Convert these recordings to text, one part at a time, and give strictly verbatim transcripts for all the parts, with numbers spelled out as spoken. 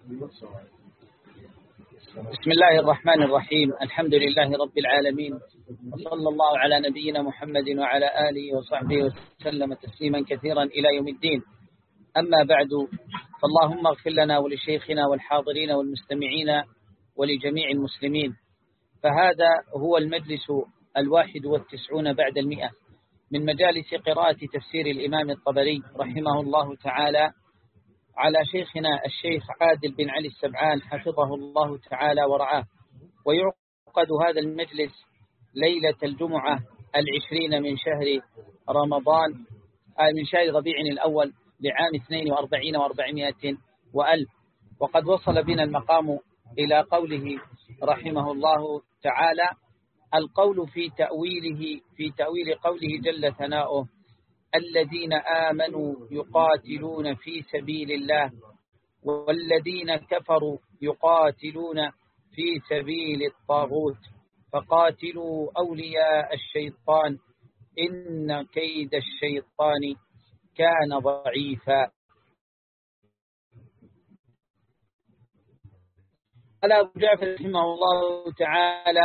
بسم الله الرحمن الرحيم. الحمد لله رب العالمين، وصلى الله على نبينا محمد وعلى آله وصحبه وسلم تسليما كثيرا إلى يوم الدين. أما بعد، فاللهم اغفر لنا ولشيخنا والحاضرين والمستمعين ولجميع المسلمين. فهذا هو المجلس الواحد والتسعون بعد المئة من مجالس قراءة تفسير الإمام الطبري رحمه الله تعالى على شيخنا الشيخ عادل بن علي السبعان حفظه الله تعالى ورعاه. ويعقد هذا المجلس ليلة الجمعة العشرين من شهر رمضان من شهر ربيع الأول لعام اثنين وأربعين وأربعمائة وألف. وقد وصل بنا المقام إلى قوله رحمه الله تعالى: القول في تأويله في تأويل قوله جل ثناؤه: الذين آمنوا يقاتلون في سبيل الله والذين كفروا يقاتلون في سبيل الطاغوت فقاتلوا أولياء الشيطان إن كيد الشيطان كان ضعيفا. قال أبو جعفر رحمه الله تعالى: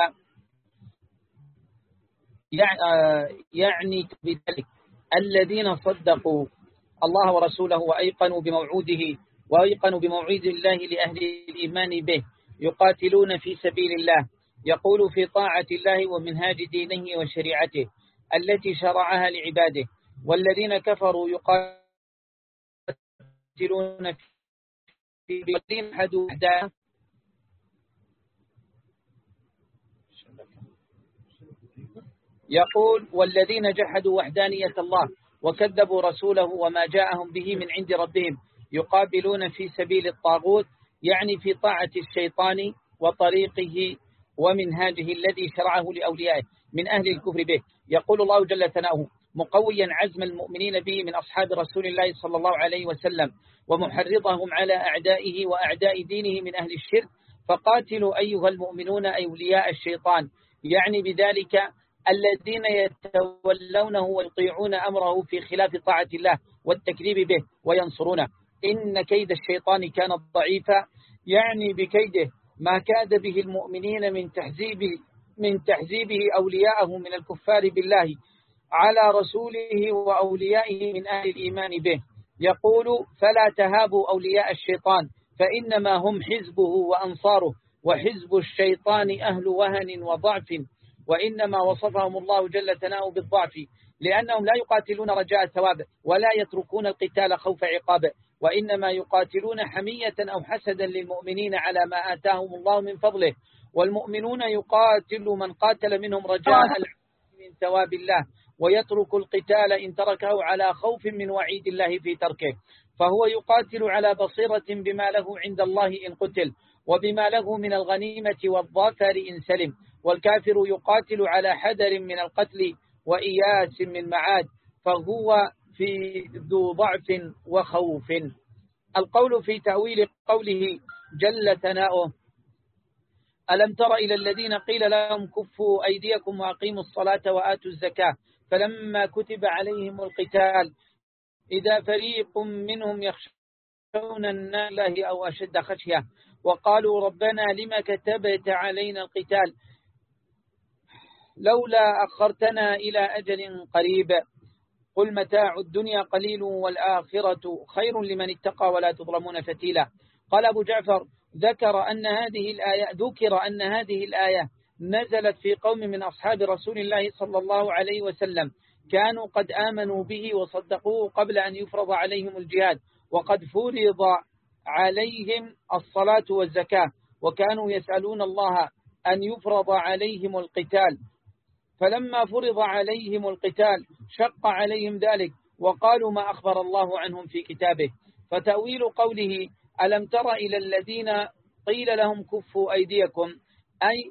يعني بذلك الذين صدقوا الله ورسوله وأيقنوا بموعوده وأيقنوا بموعود الله لأهل الإيمان به يقاتلون في سبيل الله، يقول في طاعة الله ومنهاج دينه وشريعته التي شرعها لعباده. والذين كفروا يقاتلون في الذين حدوا أحداث يقول: والذين جحدوا وحدانية الله وكذبوا رسوله وما جاءهم به من عند ربهم يقابلون في سبيل الطاغوت، يعني في طاعة الشيطان وطريقه ومنهاجه الذي شرعه لأوليائه من أهل الكفر به. يقول الله جل ثناؤه مقويا عزم المؤمنين به من أصحاب رسول الله صلى الله عليه وسلم ومحرضهم على أعدائه وأعداء دينه من أهل الشرك: فقاتلوا أيها المؤمنون أولياء الشيطان، يعني بذلك الذين يتولونه ويطيعون أمره في خلاف طاعة الله والتكذيب به وينصرونه. إن كيد الشيطان كان ضعيفا، يعني بكيده ما كاد به المؤمنين من تحزيب من تحزيبه أولياءه من الكفار بالله على رسوله وأوليائه من أهل الإيمان به. يقول: فلا تهابوا أولياء الشيطان فإنما هم حزبه وأنصاره، وحزب الشيطان أهل وهن وضعف. وإنما وصفهم الله جل ثناؤه بالضعف لأنهم لا يقاتلون رجاء الثواب ولا يتركون القتال خوف عقابه، وإنما يقاتلون حمية أو حسدا للمؤمنين على ما آتاهم الله من فضله. والمؤمنون يقاتل من قاتل منهم رجاء من ثواب الله، ويترك القتال إن تركه على خوف من وعيد الله في تركه. فهو يقاتل على بصيرة بما له عند الله إن قتل، وبما له من الغنيمة والظفر إن سلم. والكافر يقاتل على حذر من القتل وإياس من معاد، فهو في ذو ضعف وخوف. القول في تأويل قوله جل ثناؤه: ألم تر إلى الذين قيل لهم كفوا أيديكم وأقيموا الصلاة وآتوا الزكاة فلما كتب عليهم القتال إذا فريق منهم يخشون النار أو أشد خشية وقالوا ربنا لما كتبت علينا القتال لولا أخرتنا إلى أجل قريب قل متاع الدنيا قليل والآخرة خير لمن اتقى ولا تظلمون فتيلا. قال أبو جعفر: ذكر أن هذه الآية ذكر أن هذه الآية نزلت في قوم من أصحاب رسول الله صلى الله عليه وسلم كانوا قد آمنوا به وصدقوه قبل أن يفرض عليهم الجهاد، وقد فرض عليهم الصلاة والزكاة، وكانوا يسألون الله أن يفرض عليهم القتال، فلما فرض عليهم القتال شق عليهم ذلك وقالوا ما أخبر الله عنهم في كتابه. فتأويل قوله ألم تر إلى الذين قيل لهم كفوا أيديكم، أي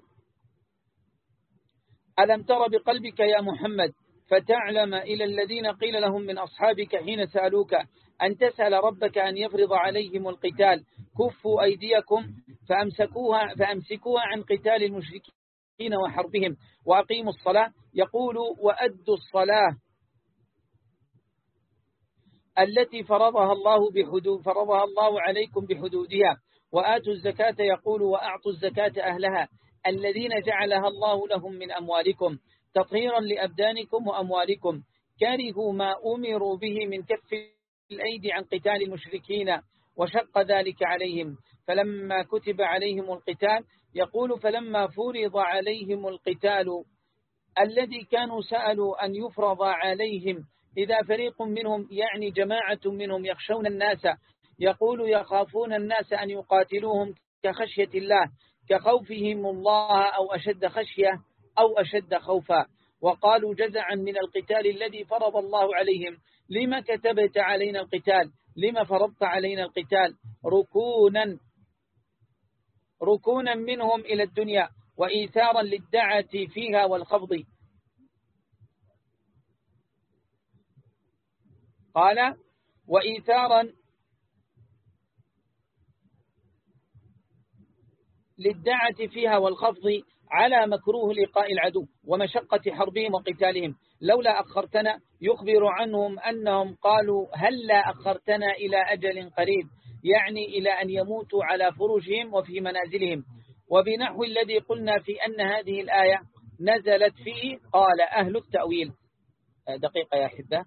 ألم تر بقلبك يا محمد فتعلم إلى الذين قيل لهم من أصحابك حين سألوك أن تسأل ربك أن يفرض عليهم القتال كفوا أيديكم فأمسكوها, فأمسكوها عن قتال المشركين وحربهم وأقيموا الصلاة. يقول: وأدوا الصلاة التي فرضها الله بحدود فرضها الله عليكم بحدودها وآتوا الزكاة يقول وأعطوا الزكاة أهلها الذين جعلها الله لهم من أموالكم تطهيرا لأبدانكم وأموالكم كرهوا ما أمروا به من كف الأيدي عن قتال المشركين وشق ذلك عليهم فلما كتب عليهم القتال يقول فلما فرض عليهم القتال الذي كانوا سألوا أن يفرض عليهم إذا فريق منهم يعني جماعة منهم يخشون الناس يقول يخافون الناس أن يقاتلوهم كخشية الله كخوفهم الله أو أشد خشية أو أشد خوفا وقالوا جزعا من القتال الذي فرض الله عليهم لما كتبت علينا القتال لما فرضت علينا القتال ركونا ركونا منهم إلى الدنيا وإيثارا للدعة فيها والخفض. قال وإيثارا للدعة فيها والخفض على مكروه لقاء العدو ومشقة حربهم وقتالهم لولا أخرتنا يخبر عنهم أنهم قالوا هل لا أخرتنا إلى أجل قريب يعني إلى أن يموتوا على فرجهم وفي منازلهم وبنحو الذي قلنا في أن هذه الآية نزلت فيه. قال أهل التأويل دقيقة يا حبة.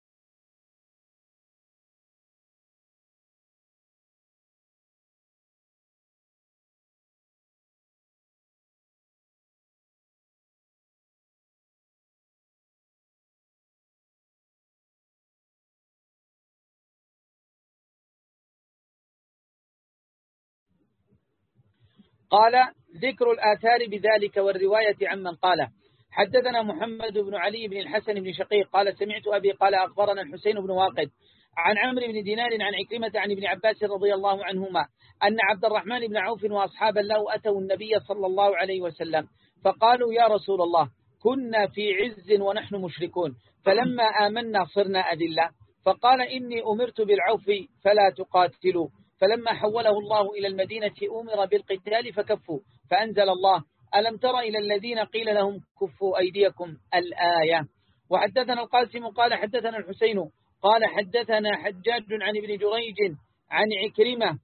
قال ذكر الآثار بذلك والرواية عمن قاله. حدثنا محمد بن علي بن الحسن بن شقيق قال سمعت أبي قال أخبرنا الحسين بن واقد عن عمرو بن دينار عن عكرمة عن ابن عباس رضي الله عنهما أن عبد الرحمن بن عوف وأصحابا له أتوا النبي صلى الله عليه وسلم فقالوا يا رسول الله كنا في عز ونحن مشركون فلما آمنا صرنا أذلة فقال إني أمرت بالعوف فلا تقاتلوا فلما حوله الله إلى المدينة أمر بالقتال فكفوا فأنزل الله ألم تر إلى الذين قيل لهم كفوا أيديكم الآية. وحدثنا القاسم قال حدثنا الحسين قال حدثنا حجاج عن ابن جريج عن عكرمة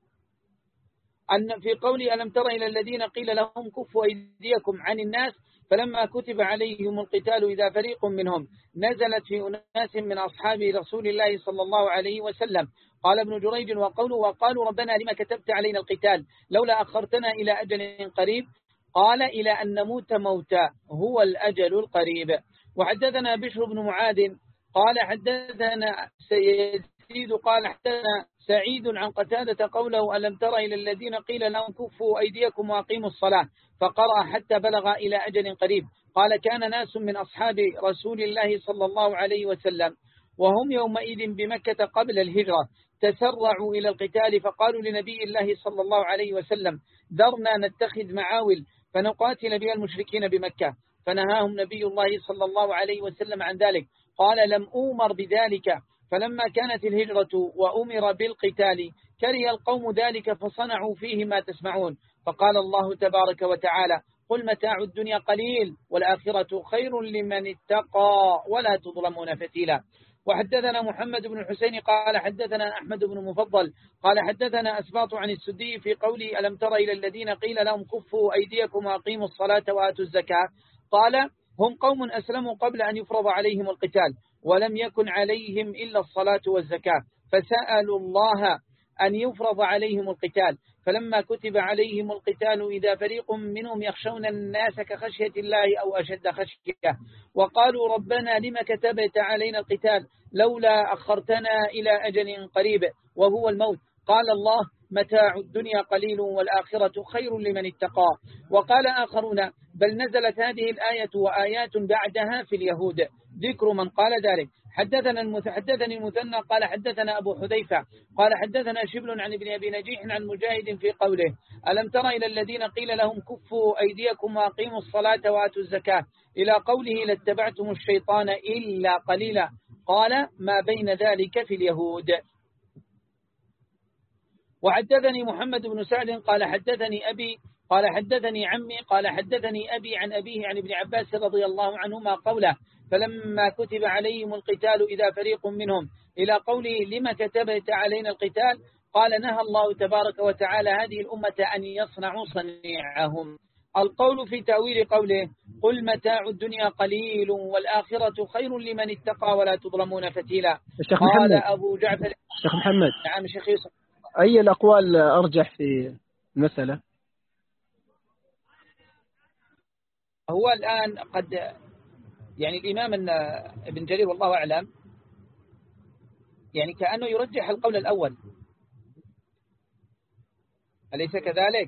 أن في قول ألم تر إلى الذين قيل لهم كفوا أيديكم عن الناس فلما كتب عليهم القتال إذا فريق منهم نزلت في أناس من أصحاب رسول الله صلى الله عليه وسلم. قال ابن جريج وقوله وقالوا ربنا لما كتبت علينا القتال لولا أخرتنا إلى أجل قريب قال إلى أن نموت موتا هو الأجل القريب. وحدثنا بشر بن معاذ قال حدثنا سيزيد قال حدثنا سعيد عن قتادة قوله ألم تر إلى الذين قيل لهم كفوا أيديكم وأقيموا الصلاة فقرأ حتى بلغ إلى أجل قريب. قال كان ناس من أصحاب رسول الله صلى الله عليه وسلم وهم يومئذ بمكة قبل الهجرة تسرعوا إلى القتال فقالوا لنبي الله صلى الله عليه وسلم ذرنا نتخذ معاول فنقاتل بها المشركين بمكة فنهاهم نبي الله صلى الله عليه وسلم عن ذلك. قال لم أؤمر بذلك فلما كانت الهجرة وأمر بالقتال كره القوم ذلك فصنعوا فيه ما تسمعون. فقال الله تبارك وتعالى قل متاع الدنيا قليل والآخرة خير لمن اتقى ولا تظلمون فتيلا. وحدثنا محمد بن الحسين قال حدثنا أحمد بن مفضل قال حدثنا أسباط عن السدي في قولي ألم تر إلى الذين قيل لهم كفوا أيديكم وأقيموا الصلاة وآتوا الزكاة قال هم قوم أسلموا قبل أن يفرض عليهم القتال ولم يكن عليهم إلا الصلاة والزكاة فسألوا الله أن يفرض عليهم القتال فلما كتب عليهم القتال إذا فريق منهم يخشون الناس كخشية الله أو أشد خشية وقالوا ربنا لما كتبت علينا القتال لولا أخرتنا إلى أجل قريب وهو الموت قال الله متاع الدنيا قليل والآخرة خير لمن اتقى. وقال آخرون بل نزلت هذه الآية وآيات بعدها في اليهود ذكر من قال ذلك. حدثنا المتحدثني المثنى قال حدثنا أبو حذيفة قال حدثنا شبل عن ابن أبي نجيح عن مجاهد في قوله ألم تر إلى الذين قيل لهم كفوا أيديكم وأقيموا الصلاة وآتوا الزكاة إلى قوله لاتبعتم الشيطان إلا قليلا قال ما بين ذلك في اليهود. وحدثني محمد بن سعد قال حدثني أبي قال حدثني عمي قال حدثني أبي عن أبيه عن ابن عباس رضي الله عنهما قوله فلما كتب عليهم القتال إذا فريق منهم إلى قوله لما كتبت علينا القتال قال نهى الله تبارك وتعالى هذه الأمة أن يصنعوا صنيعهم. القول في تأويل قوله قل متاع الدنيا قليل والآخرة خير لمن اتقى ولا تظلمون فتيلا. الشيخ قال محمد أبو جعفر الشيخ محمد نعم شيخ يوسف، أي الأقوال أرجح في المسألة؟ هو الآن قد يعني الإمام ابن جرير والله أعلم يعني كأنه يرجح القول الأول، أليس كذلك؟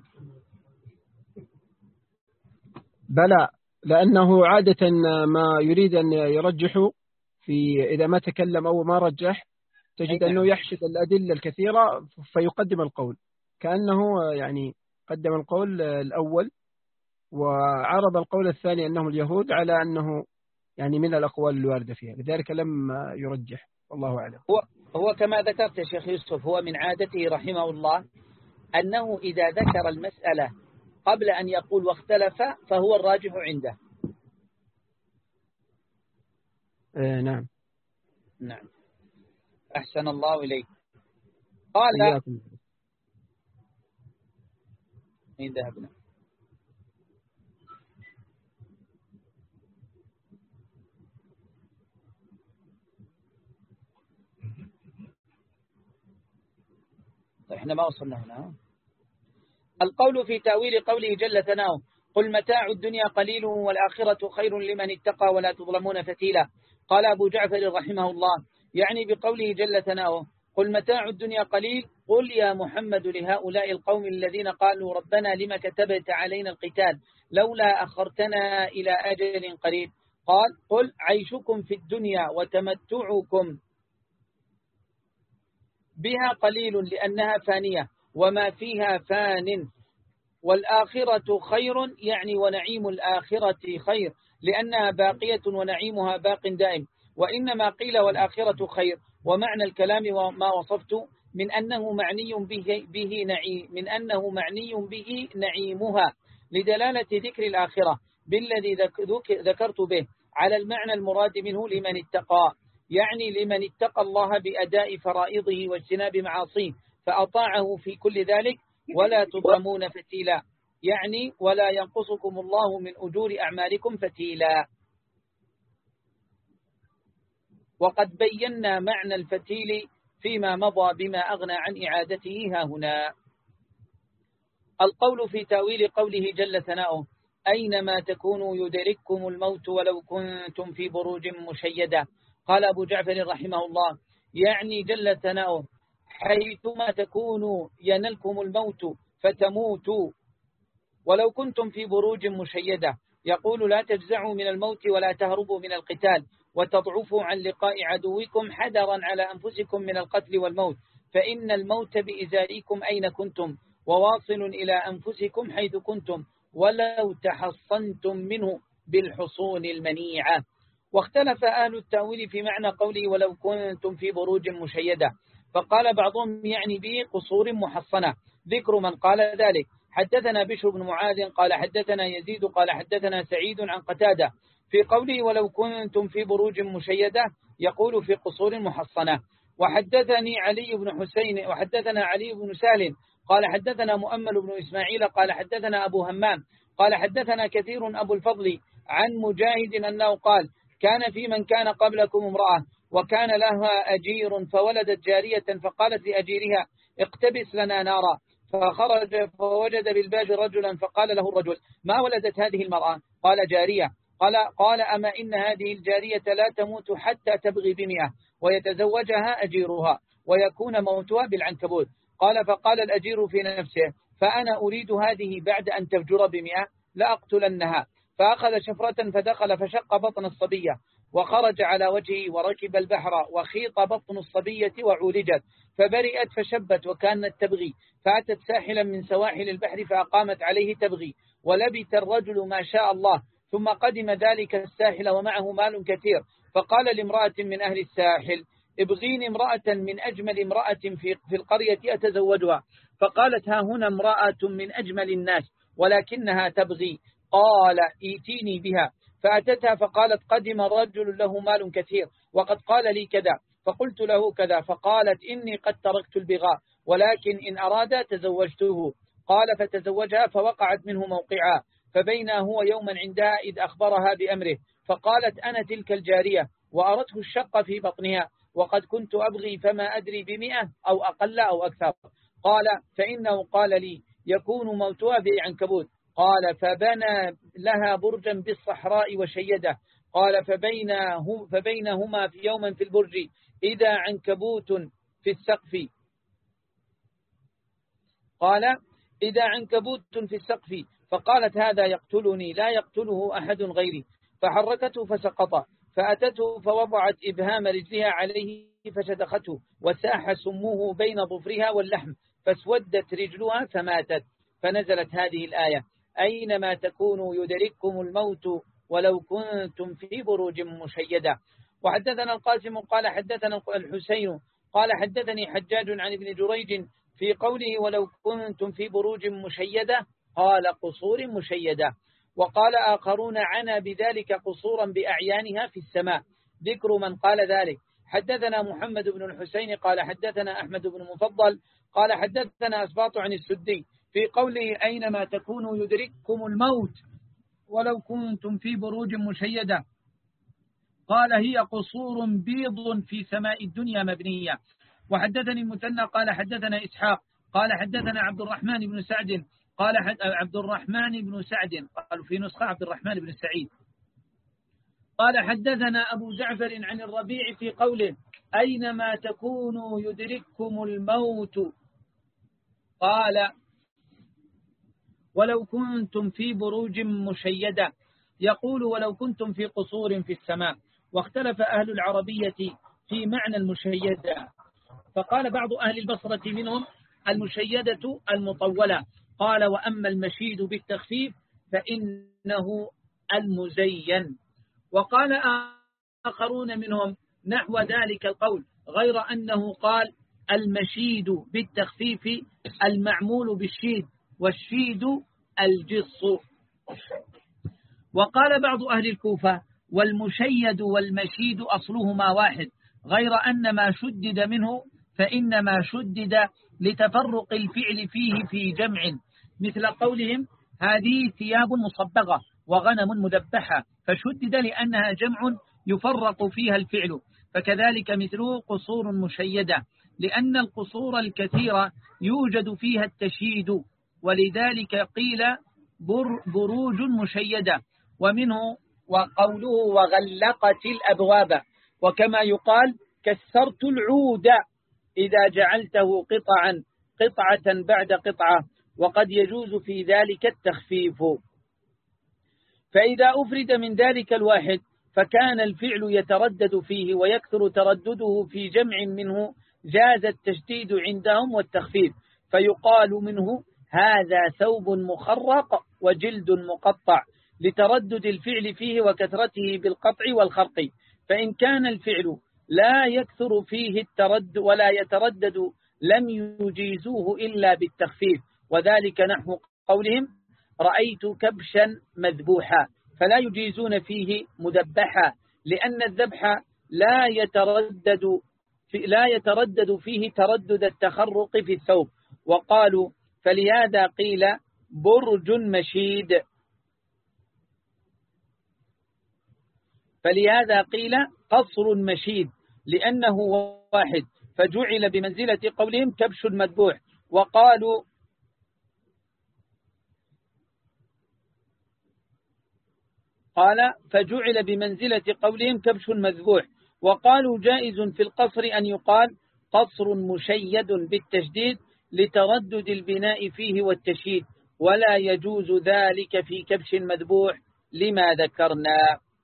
بلى، لأنه عادة ما يريد أن يرجح في إذا ما تكلم أو ما رجح تجد نعم. أنه يحشد الأدلة الكثيرة فيقدم القول، كأنه يعني قدم القول الأول وعرض القول الثاني أنهم اليهود على أنه يعني من الأقوال الواردة فيها، لذلك لم يرجح والله أعلم. هو هو كما ذكرت يا شيخ يوسف، هو من عادته رحمه الله أنه إذا ذكر المسألة قبل أن يقول واختلف فهو الراجح عنده. آه نعم نعم أحسن الله إليك. قال إياكم. مين ذهبنا؟ احنا ما وصلنا هنا. القول في تأويل قوله جل ثناؤه قل متاع الدنيا قليل والآخرة خير لمن اتقى ولا تظلمون فتيلا. قال أبو جعفر رحمه الله يعني بقوله جل ثناؤه قل متاع الدنيا قليل قل يا محمد لهؤلاء القوم الذين قالوا ربنا لما كتبت علينا القتال لولا أخرتنا إلى أجل قريب. قال قل عيشكم في الدنيا وتمتعكم بها قليل لأنها فانية وما فيها فان، والآخرة خير يعني ونعيم الآخرة خير لأنها باقية ونعيمها باق دائم. وإنما قيل والآخرة خير ومعنى الكلام وما وصفت من أنه معني به, به نعيم من أنه معني به نعيمها لدلالة ذكر الآخرة بالذي ذكرت به على المعنى المراد منه لمن اتقى، يعني لمن اتقى الله بأداء فرائضه واجتناب معاصيه فأطاعه في كل ذلك ولا تظلمون فتيلا، يعني ولا ينقصكم الله من أجور أعمالكم فتيلا. وقد بينا معنى الفتيل فيما مضى بما أغنى عن إعادته ها هنا. القول في تأويل قوله جل ثناؤه أينما تكونوا يدرككم الموت ولو كنتم في بروج مشيدة. قال أبو جعفر رحمه الله يعني جل ثناؤه حيثما تكونوا ينلكم الموت فتموتوا ولو كنتم في بروج مشيدة، يقول لا تجزعوا من الموت ولا تهربوا من القتال وتضعفوا عن لقاء عدوكم حذرا على أنفسكم من القتل والموت، فإن الموت بإزائكم أين كنتم وواصل إلى أنفسكم حيث كنتم ولو تحصنتم منه بالحصون المنيعة. واختلف أهل التأويل في معنى قوله ولو كنتم في بروج مشيدة، فقال بعضهم يعني به قصور محصنة، ذكر من قال ذلك. حدثنا بشر بن معاذ قال حدثنا يزيد قال حدثنا سعيد عن قتادة في قوله ولو كنتم في بروج مشيدة يقول في قصور محصنة. وحدثني علي بن حسين وحدثنا علي بن سالم قال حدثنا مؤمل بن إسماعيل قال حدثنا أبو همام قال حدثنا كثير أبو الفضل عن مجاهد أنه قال كان في من كان قبلكم امرأة وكان لها أجير فولدت جارية فقالت لأجيرها اقتبس لنا نارا، فخرج فوجد بالباب رجلا فقال له الرجل ما ولدت هذه المرأة؟ قال جارية. قال, قال أما إن هذه الجارية لا تموت حتى تبغي بمئة ويتزوجها أجيرها ويكون موتها بالعنكبوت. قال فقال الأجير في نفسه فأنا أريد هذه بعد أن تفجر بمئة لأقتلنها، فأخذ شفرة فدخل فشق بطن الصبية وخرج على وجهه وركب البحر وخيط بطن الصبية وعولجت فبرئت فشبت وكانت تبغي، فأتت ساحلا من سواحل البحر فأقامت عليه تبغي، ولبث الرجل ما شاء الله ثم قدم ذلك الساحل ومعه مال كثير، فقال لامرأة من أهل الساحل ابغيني امرأة من أجمل امرأة في, في القرية أتزوجها، فقالت ها هنا امرأة من أجمل الناس ولكنها تبغي، قال ايتيني بها، فأتتها فقالت قدم رجل له مال كثير وقد قال لي كذا، فقلت له كذا، فقالت إني قد تركت البغاء ولكن إن أراد تزوجته. قال فتزوجها فوقعت منه موقعا، فبينا هو يوما عندها إذ أخبرها بأمره، فقالت أنا تلك الجارية، وأردت الشق في بطنها، وقد كنت أبغي فما أدري بمئة أو أقل أو أكثر. قال فإنه قال لي يكون موتها بعنكبوت. قال فبنى لها برجا بالصحراء وشيده. قال فبينه فبينهما في يوما في البرج إذا عنكبوت في السقف. قال إذا عنكبوت في السقف، فقالت هذا يقتلني لا يقتله أحد غيري، فحركته فسقط، فأتته فوضعت إبهام رجلها عليه فشدخته، وساح سمه بين ظفرها واللحم، فاسودت رجلها فماتت. فنزلت هذه الآية أينما تكونوا يدرككم الموت ولو كنتم في بروج مشيدة. وحدثنا القاسم قال حدثنا الحسين قال حدثني حجاج عن ابن جريج في قوله ولو كنتم في بروج مشيدة قال قصور مشيدة. وقال آخرون عنا بذلك قصورا بأعيانها في السماء، ذكر من قال ذلك. حدثنا محمد بن الحسين قال حدثنا أحمد بن مفضل قال حدثنا أسباط عن السدي في قوله أينما تكونوا يدرككم الموت ولو كنتم في بروج مشيدة قال هي قصور بيض في سماء الدنيا مبنية. وحدثني المثنى قال حدثنا إسحاق قال حدثنا عبد الرحمن بن سعد قال عبد الرحمن بن سعد قالوا في نسخة عبد الرحمن بن سعيد قال حدثنا أبو جعفر عن الربيع في قوله أينما تكونوا يدرككم الموت قال ولو كنتم في بروج مشيدة، يقول ولو كنتم في قصور في السماء. واختلف أهل العربية في معنى المشيدة، فقال بعض أهل البصرة منهم المشيدة المطولة، قال وأما المشيد بالتخفيف فإنه المزين. وقال آخرون منهم نحو ذلك القول، غير أنه قال المشيد بالتخفيف المعمول بالشيد، والشيد الجص. وقال بعض أهل الكوفة والمشيد والمشيد أصلهما واحد، غير أن ما شدد منه فإنما شدد لتفرق الفعل فيه في جمع، مثل قولهم هذه ثياب مصبغة وغنم مذبحة، فشدد لأنها جمع يفرق فيها الفعل. فكذلك مثله قصور مشيدة، لأن القصور الكثيرة يوجد فيها التشييد، ولذلك قيل بر بروج مشيدة. ومنه وقوله وغلقت الأبواب، وكما يقال كسرت العود إذا جعلته قطعا قطعة بعد قطعة، وقد يجوز في ذلك التخفيف. فإذا أفرد من ذلك الواحد فكان الفعل يتردد فيه ويكثر تردده في جمع منه، جاز التشديد عندهم والتخفيف، فيقال منه هذا ثوب مخرق وجلد مقطع، لتردد الفعل فيه وكثرته بالقطع والخرق. فإن كان الفعل لا يكثر فيه التردد ولا يتردد لم يجيزوه إلا بالتخفيف، وذلك نحو قولهم رأيت كبشا مذبوحا، فلا يجيزون فيه مذبحا، لأن الذبح لا يتردد في لا يتردد فيه تردد التخرق في الثوب. وقالوا فلهذا قيل برج مشيد فلهذا قيل قصر مشيد لأنه واحد، فجعل بمنزلة قولهم كبش مذبوح. وقالوا قال فجعل بمنزلة قولهم كبش مذبوح. وقالوا جائز في القصر أن يقال قصر مشيد بالتشديد لتردد البناء فيه والتشييد، ولا يجوز ذلك في كبش مذبوح لما ذكرنا.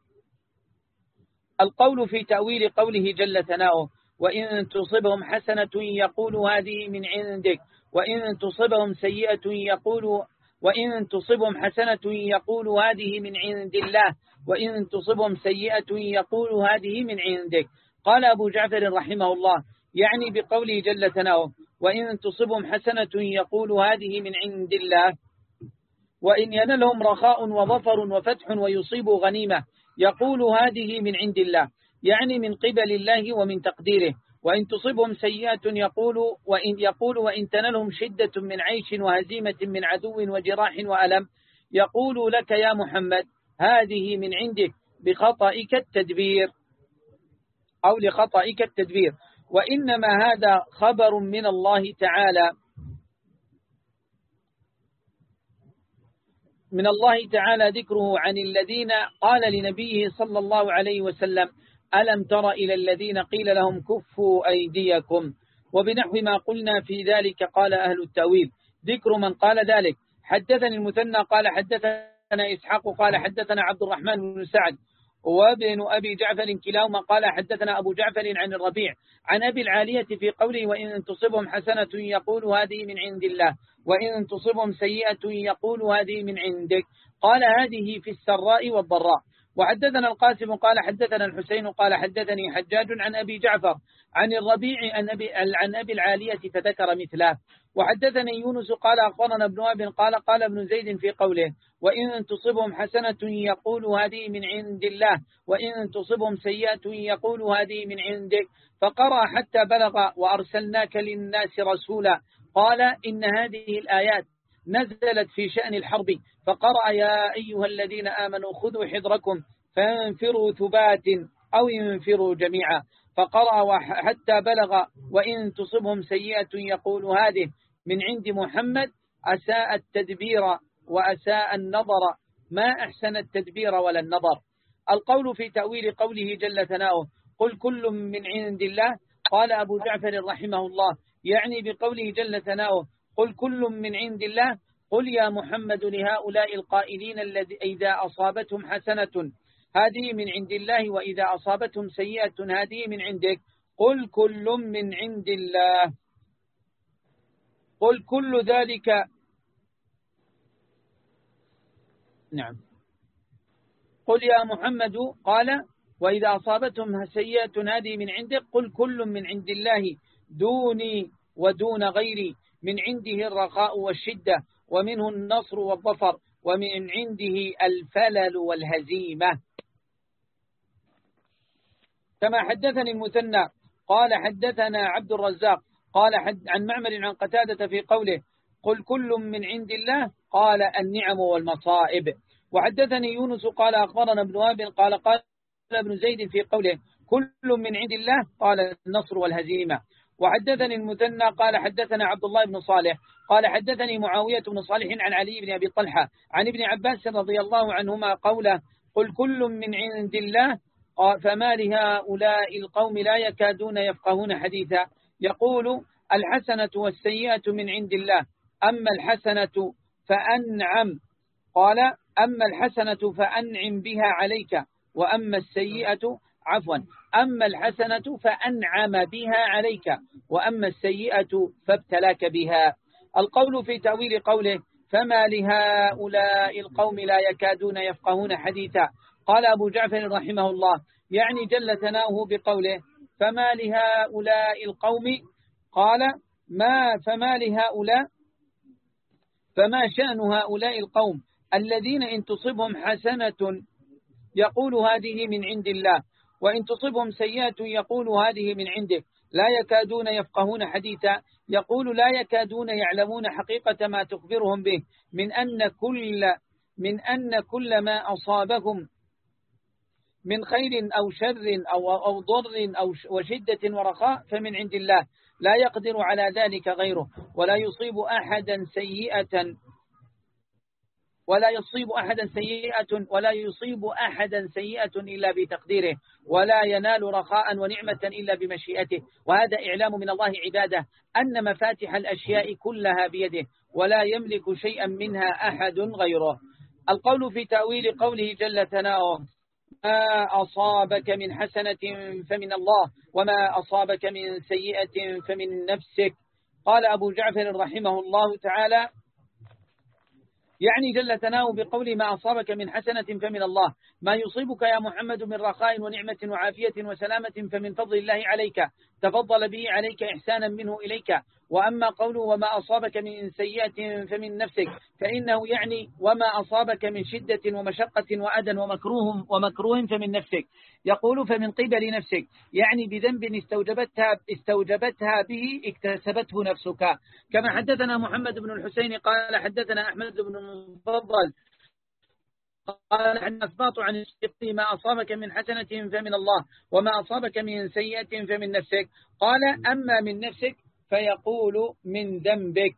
القول في تأويل قوله جل ثناؤه وإن تصبهم حسنة يقول هذه من عندك، وإن تصبهم سيئة يقول وإن تصبهم حسنة يقول هذه من عند الله، وإن تصبهم سيئة يقول هذه من عندك. قال أبو جعفر رحمه الله يعني بقوله جل ثناؤه وإن تصبهم حسنة يقول هذه من عند الله، وإن ينلهم رخاء وظفر وفتح ويصيب غنيمة يقول هذه من عند الله. يعني من قبل الله ومن تقديره. وإن تصبهم سيئة يقول وإن يقول وإن تنلهم شدة من عيش وهزيمة من عدو وجراح وألم يقول لك يا محمد هذه من عندك بخطئك التدبير أو لخطئك التدبير، وإنما هذا خبر من الله تعالى من الله تعالى ذكره عن الذين قال لنبيه صلى الله عليه وسلم ألم تر إلى الذين قيل لهم كفوا أيديكم، وبنحو ما قلنا في ذلك قال أهل التأويل. ذكر من قال ذلك: حدثني المثنى قال حدثنا إسحاق قال حدثنا عبد الرحمن بن سعد وابن أبي جعفر كلاهما قال حدثنا أبو جعفر عن الربيع عن أبي العالية في قوله وإن تصبهم حسنة يقول هذه من عند الله وإن تصبهم سيئة يقول هذه من عندك، قال هذه في السراء والضراء. وحدثنا القاسم قال حدثنا الحسين قال حدثني حجاج عن أبي جعفر عن الربيع عن أبي, عن أبي العالية فذكر مثله. وحدثني يونس قال أخبرنا ابن وهب قال قال ابن زيد في قوله وإن تصبهم حسنة يقول هذه من عند الله وإن تصبهم سيئة يقول هذه من عندك، فقرأ حتى بلغ وأرسلناك للناس رسولا، قال إن هذه الآيات نزلت في شأن الحرب، فقرأ يا أيها الذين آمنوا خذوا حذركم فانفروا ثبات أو انفروا جميعا، فقرأ حتى بلغ وإن تصبهم سيئة يقول هذه من عند محمد أساء التدبير وأساء النظر ما أحسن التدبير ولا النظر. القول في تأويل قوله جل ثناؤه قل كل من عند الله، قال أبو جعفر رحمه الله يعني بقوله جل ثناؤه قل كل من عند الله قل يا محمد لهؤلاء القائلين الذي إذا أصابتهم حسنة هذه من عند الله وإذا أصابتهم سيئة هذه من عندك قل كل من عند الله، قل كل ذلك نعم قل يا محمد قال وإذا أصابتهم سيئة هذه من عندك قل كل من عند الله دوني ودون غيري، من عنده الرخاء والشدة ومنه النصر والظفر ومن عنده الفلل والهزيمة. كما حدثني المثنى قال حدثنا عبد الرزاق قال حد عن معمر عن قتادة في قوله قل كل من عند الله قال النعم والمصائب. وحدثني يونس قال أخبرنا ابن وهب قال قال ابن زيد في قوله كل من عند الله قال النصر والهزيمة. وحدثني المثنى قال حدثنا عبد الله بن صالح قال حدثني معاوية بن صالح عن علي بن أبي طلحة عن ابن عباس رضي الله عنهما قوله قل كل من عند الله فما لهؤلاء القوم لا يكادون يفقهون حديثا، يقول الحسنة والسيئة من عند الله أما الحسنة فأنعم قال أما الحسنة فأنعم بها عليك وأما السيئة عفوا أما الحسنة فأنعم بها عليك وأما السيئة فابتلاك بها. القول في تأويل قوله فما لهؤلاء القوم لا يكادون يفقهون حديثا، قال أبو جعفر رحمه الله يعني جل ثناؤه بقوله فما لهؤلاء القوم قال ما فما لهؤلاء فما شأن هؤلاء القوم الذين إن تصبهم حسنة يقول هذه من عند الله وإن تصبهم سيئة يقول هذه من عندك لا يكادون يفقهون حديثا، يقول لا يكادون يعلمون حقيقة ما تخبرهم به من أن كل من أن كل ما أصابهم من خير أو شر أو أو ضر أو وشدة ورخاء فمن عند الله لا يقدر على ذلك غيره، ولا يصيب أحدا سيئة ولا يصيب أحدا سيئة ولا يصيب أحدا سيئة إلا بتقديره، ولا ينال رخاء ونعمة إلا بمشيئته. وهذا إعلام من الله عباده أن مفاتح الأشياء كلها بيده ولا يملك شيئا منها أحد غيره. القول في تأويل قوله جل ثناؤه ما أصابك من حسنة فمن الله وما أصابك من سيئة فمن نفسك، قال أبو جعفر رحمه الله تعالى يعني جل ثناؤه بقول ما أصابك من حسنة فمن الله، ما يصيبك يا محمد من رخاء ونعمة وعافية وسلامة فمن فضل الله عليك تفضل به عليك إحسانا منه إليك وأما قوله وما أصابك من سيئة فمن نفسك فإنه يعني وما أصابك من شدة ومشقة وأذى ومكروه ومكروه فمن نفسك. يقول فمن قبل نفسك يعني بذنب استوجبتها استوجبتها به اكتسبته نفسك. كما حدثنا محمد بن الحسين قال حدثنا أحمد بن المفضل قال عن أثباط عن الشقي ما أصابك من حسنة فمن الله وما أصابك من سيئة فمن نفسك. قال أما من نفسك فيقول من ذنبك.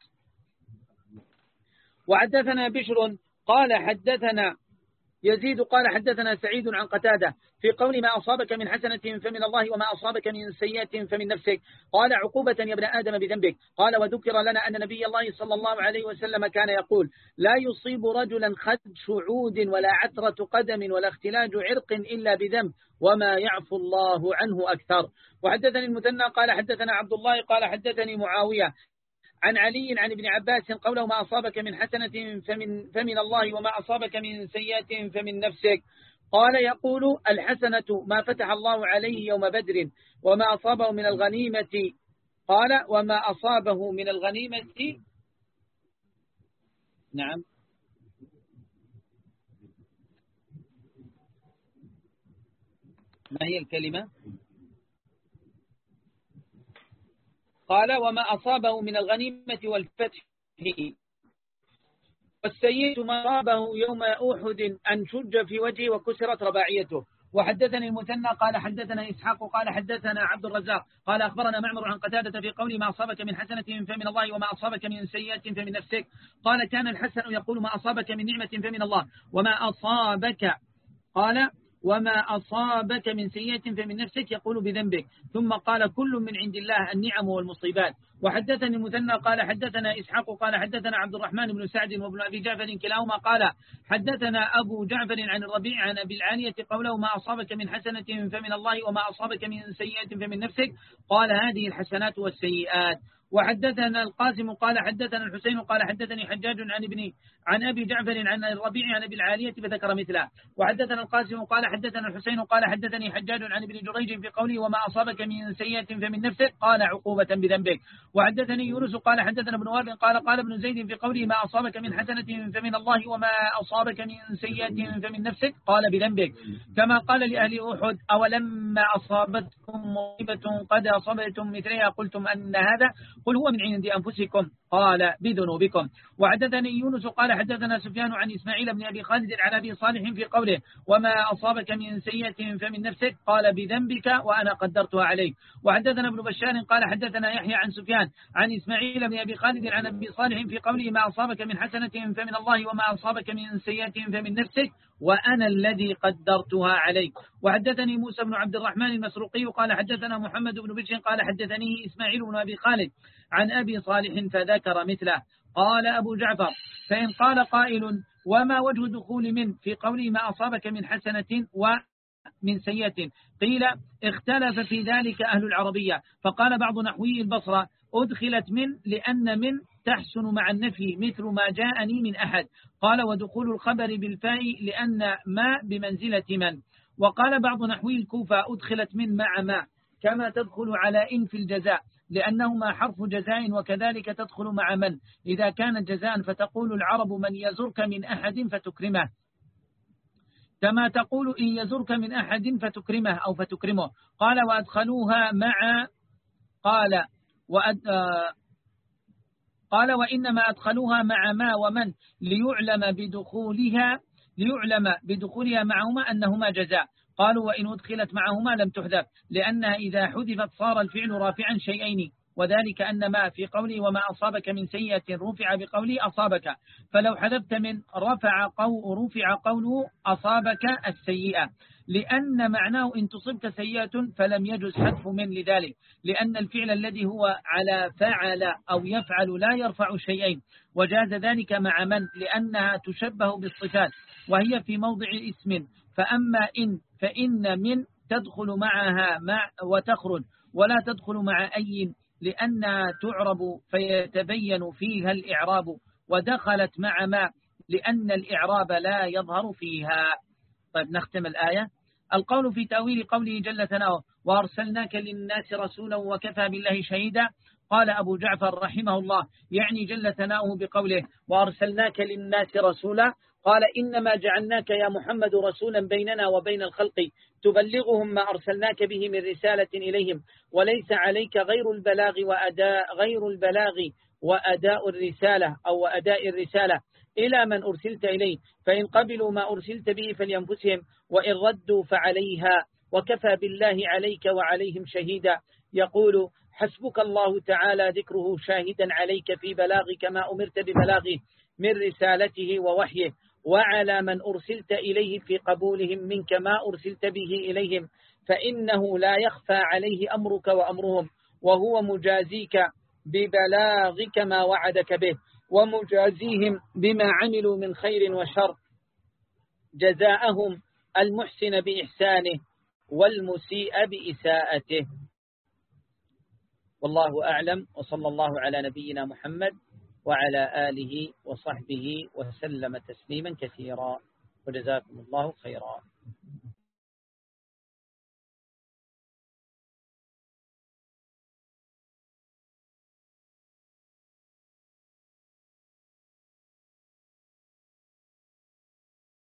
وحدثنا بشر قال حدثنا يزيد قال حدثنا سعيد عن قتادة في قول ما أصابك من حسنة فمن الله وما أصابك من سيئة فمن نفسك. قال عقوبة يا ابن آدم بذنبك. قال وذكر لنا أن نبي الله صلى الله عليه وسلم كان يقول لا يصيب رجلا خدش عود ولا عثرة قدم ولا اختلاج عرق إلا بذنب وما يعفو الله عنه أكثر. وحدثني المثنى قال حدثنا عبد الله قال حدثني معاوية عن علي عن ابن عباس قوله ما أصابك من حسنة فمن, فمن الله وما أصابك من سيئة فمن نفسك. قال يقول الحسنة ما فتح الله عليه يوم بدر وما أصابه من الغنيمة. قال وما أصابه من الغنيمة نعم ما هي الكلمة؟ قال وما أصابه من الغنيمة والفتح والسيئة ما أصابه يوم أحد أن شج في وجهه وكسرت رباعيته. وحدثني المثنى قال حدثنا إسحاق قال حدثنا عبد الرزاق قال أخبرنا معمر عن قتادة في قول ما أصابك من حسنة فمن الله وما أصابك من سيئة فمن نفسك. قال كان الحسن يقول ما أصابك من نعمة فمن الله وما أصابك قال وما أصابك من سيئة فمن نفسك يقول بذنبك. ثم قال كل من عند الله النعم والمصيبات. وحدثني المثنى قال حدثنا إسحاق قال حدثنا عبد الرحمن بن سعد وابن أبي جعفر كلاهما قال حدثنا أبو جعفر عن الربيع عن أبي العالية قوله ما أصابك من حسنة فمن الله وما أصابك من سيئة فمن نفسك. قال هذه الحسنات والسيئات. وحدثنا القاسم قال حدثنا الحسين قال حدثني حجاج عن ابن عن أبي جعفر عن الربيع عن أبي العالية فذكر مثله. وحدثنا القاسم قال حدثنا الحسين قال حدثني حجاج عن ابن جريج في قوله وما أصابك من سيئة فمن نفسك قال عقوبة بذنبك. وحدثني يونس قال حدثنا ابن وهب قال قال ابن زيد في قوله ما أصابك من حسنة فمن الله وما أصابك من سيئة فمن نفسك قال بذنبك. كما قال لأهل أحد أولما أصابتكم مصيبة قد أصبتم مثلها قلتم أن هذا قل هو من عند أنفسكم قال بذنوبكم. وحدثني يونس قال حدثنا سفيان عن إسماعيل بن أبي خالد عن أبي صالح في قوله وما أصابك من سيئة فمن نفسك قال بذنبك وأنا قدرتها عليك. وحدثنا ابن بشار قال حدثنا يحيى عن سفيان عن إسماعيل بن أبي خالد عن أبي صالح في قوله ما أصابك من حسنة فمن الله وما أصابك من سيئة فمن نفسك وأنا الذي قدرتها عليك. وحدثني موسى بن عبد الرحمن المسروقي قال حدثنا محمد بن بشر قال حدثني إسماعيل بن أبي خالد عن أبي صالح فذكر مثله. قال أبو جعفر فإن قال قائل وما وجه دخول من في قوله ما أصابك من حسنة ومن سيئة قيل اختلف في ذلك أهل العربية فقال بعض نحوي البصرة أدخلت من لأن من تحسن مع النفي مثل ما جاءني من أحد. قال ودخول الخبر بالفاء لأن ما بمنزلة من. وقال بعض نحوي الكوفة أدخلت من مع ما كما تدخل على إن في الجزاء لأنهما حرف جزاء وكذلك تدخل مع من إذا كان جزاء فتقول العرب من يزرك من أحد فتكرمه كما تقول إن يزرك من أحد فتكرمه أو فتكرمه. قال وأدخلوها مع قال وأد قال وإنما أدخلوها مع ما ومن ليعلم بدخولها ليعلم بدخولها معهما أنهما جزاء. قالوا وإن أدخلت معهما لم تحذف لأنها إذا حذفت صار الفعل رافعا شيئين وذلك أن ما في قوله وما أصابك من سيئة رفع بقوله أصابك فلو حذفت من رفع قو رفع قوله أصابك السيئة لأن معناه إن تصبك سيئة فلم يجز حذف من لذلك لأن الفعل الذي هو على فعل أو يفعل لا يرفع شيئين وجاز ذلك مع من لأنها تشبه بالصفات وهي في موضع اسم. فأما إن فإن من تدخل معها مع وتخرج ولا تدخل مع أي لأنها تعرب فيتبين فيها الإعراب ودخلت مع ما لأن الإعراب لا يظهر فيها. طيب نختم الآية. القول في تأويل قوله جل ثناؤه وأرسلناك للناس رسولا وكفى بالله شهيدا. قال أبو جعفر رحمه الله يعني جل ثناؤه بقوله وأرسلناك للناس رسولا، قال إنما جعلناك يا محمد رسولا بيننا وبين الخلق تبلغهم ما أرسلناك به من رسالة إليهم، وليس عليك غير البلاغ وأداء غير البلاغ وأداء الرسالة أو أداء الرسالة إلى من أرسلت إليه، فإن قبلوا ما أرسلت به فلينفسهم وإن ردوا فعليها، وكفى بالله عليك وعليهم شهيدا. يقول حسبك الله تعالى ذكره شاهدا عليك في بلاغك ما أمرت ببلاغه من رسالته ووحيه، وعلى من أرسلت إليه في قبولهم منك ما أرسلت به إليهم، فإنه لا يخفى عليه أمرك وأمرهم، وهو مجازيك ببلاغك ما وعدك به، ومجازيهم بما عملوا من خير وشر جزاءهم المحسن بإحسانه والمسيء بإساءته. والله أعلم، وصلى الله على نبينا محمد وعلى آله وصحبه وسلم تسليما كثيرا، وجزاكم الله خيرا.